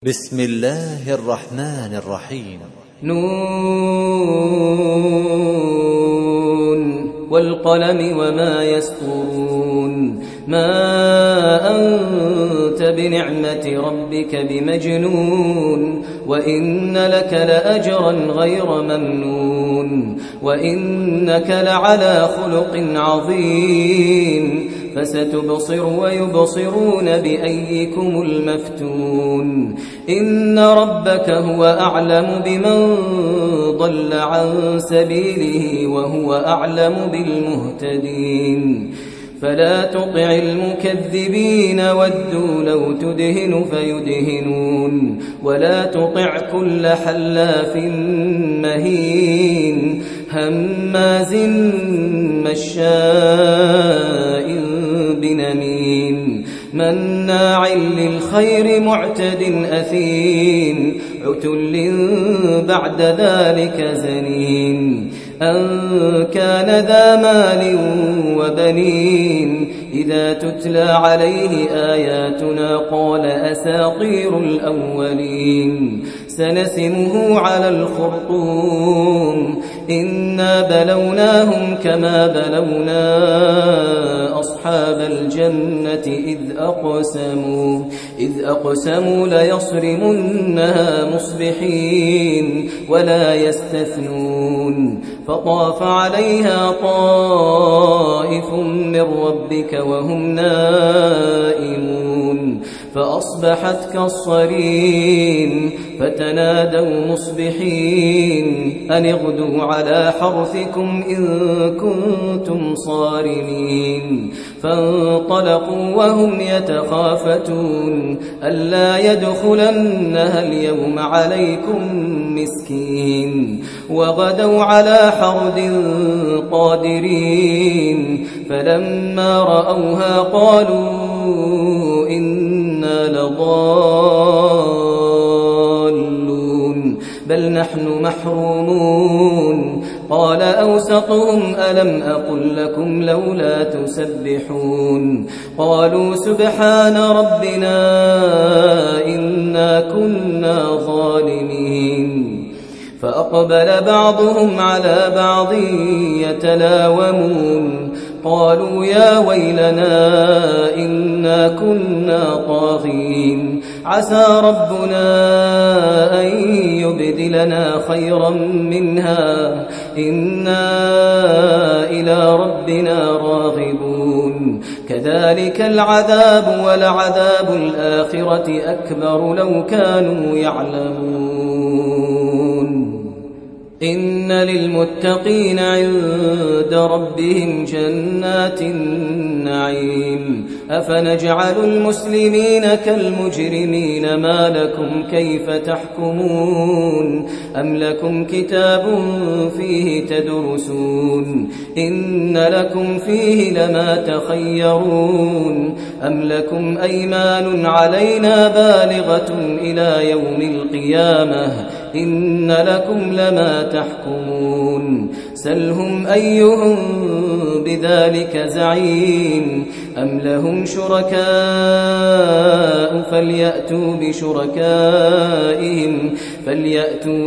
بسم الله الرحمن الرحيم. نون والقلم وما يسطرون ما أنت بنعمة ربك بمجنون وإن لك لأجرا غير ممنون وإنك لعلى خلق عظيم فستبصر ويبصرون بأيكم المفتون إن ربك هو أعلم بمن ضل عن سبيله وهو أعلم بالمهتدين فلا تطع المكذبين ودوا لو تدهن فيدهنون ولا تطع كل حلاف مهين هماز مشاء بنميم مناع للخير معتد أثيم عتل بعد ذلك زنين أن كان ذا مال وبنين إذا تتلى عليه آياتنا قال أساطير الأولين سنسمه على الخرطوم إنا بلوناهم كما بلونا أصحاب الجنة إذ أقسموا ليصرمنها مصبحين ولا يستثنون فطاف عليها طائف من ربك وهم نائمون فأصبحت كالصريم فتنادوا مصبحين أن اغدوا على حرثكم إن كنتم صارمين فانطلقوا وهم يتخافتون ألا يدخلنها اليوم عليكم مسكين وغدوا على حرد قادرين فلما رأوها قالوا إنا لضالون بل نحن محرومون قال أوسطهم ألم أقل لكم لولا تسبحون قالوا سبحان ربنا إنا كنا ظالمين فأقبل بعضهم على بعض يتلاومون قالوا يا ويلنا إنا كنا طاغين عسى ربنا أن يبدلنا خيرا منها إنا إلى ربنا راغبون كذلك العذاب ولعذاب الآخرة أكبر لو كانوا يعلمون إن للمتقين عند ربهم جنات النعيم أفنجعل المسلمين كالمجرمين ما لكم كيف تحكمون أم لكم كتاب فيه تدرسون إن لكم فيه لما تخيرون أم لكم أيمان علينا بالغة إلى يوم القيامة إن لكم لما تحكمون سلهم أيهم بذلك زعيم أم لهم شركاء فليأتوا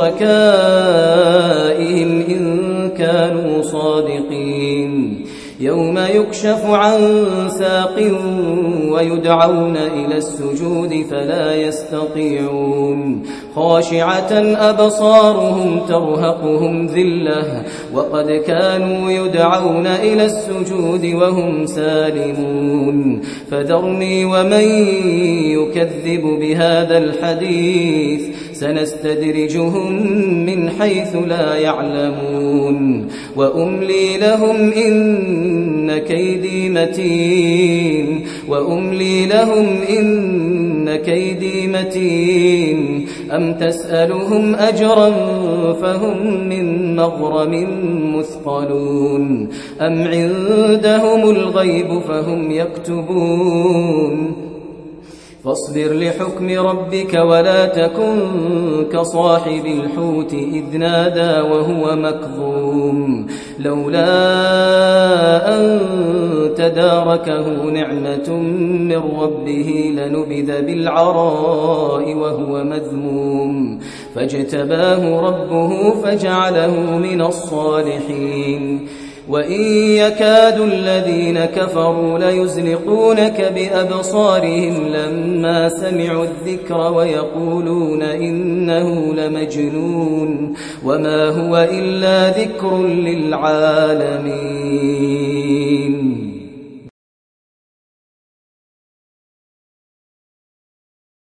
بشركائهم إن كانوا صادقين يوم يكشف عن ساق ويدعون إلى السجود فلا يستطيعون خاشعة أبصارهم ترهقهم ذلة وقد كانوا يدعون إلى السجود وهم سالمون فذرني ومن يكذب بهذا الحديث سنستدرجهم من حيث لا يعلمون وأملي لهم إن كيدي متين أم تسألهم أجرا فهم من مغرم مثقلون أم عندهم الغيب فهم يكتبون فاصبر لحكم ربك ولا تكن كصاحب الحوت إذ نادى وهو مكظوم لولا أن تداركه نعمة من ربه لنبذ بالعراء وهو مذموم فاجتباه ربه فجعله من الصالحين وإن يكاد الذين كفروا ليزلقونك بأبصارهم لما سمعوا الذكر ويقولون إنه لمجنون وما هو إلا ذكر للعالمين.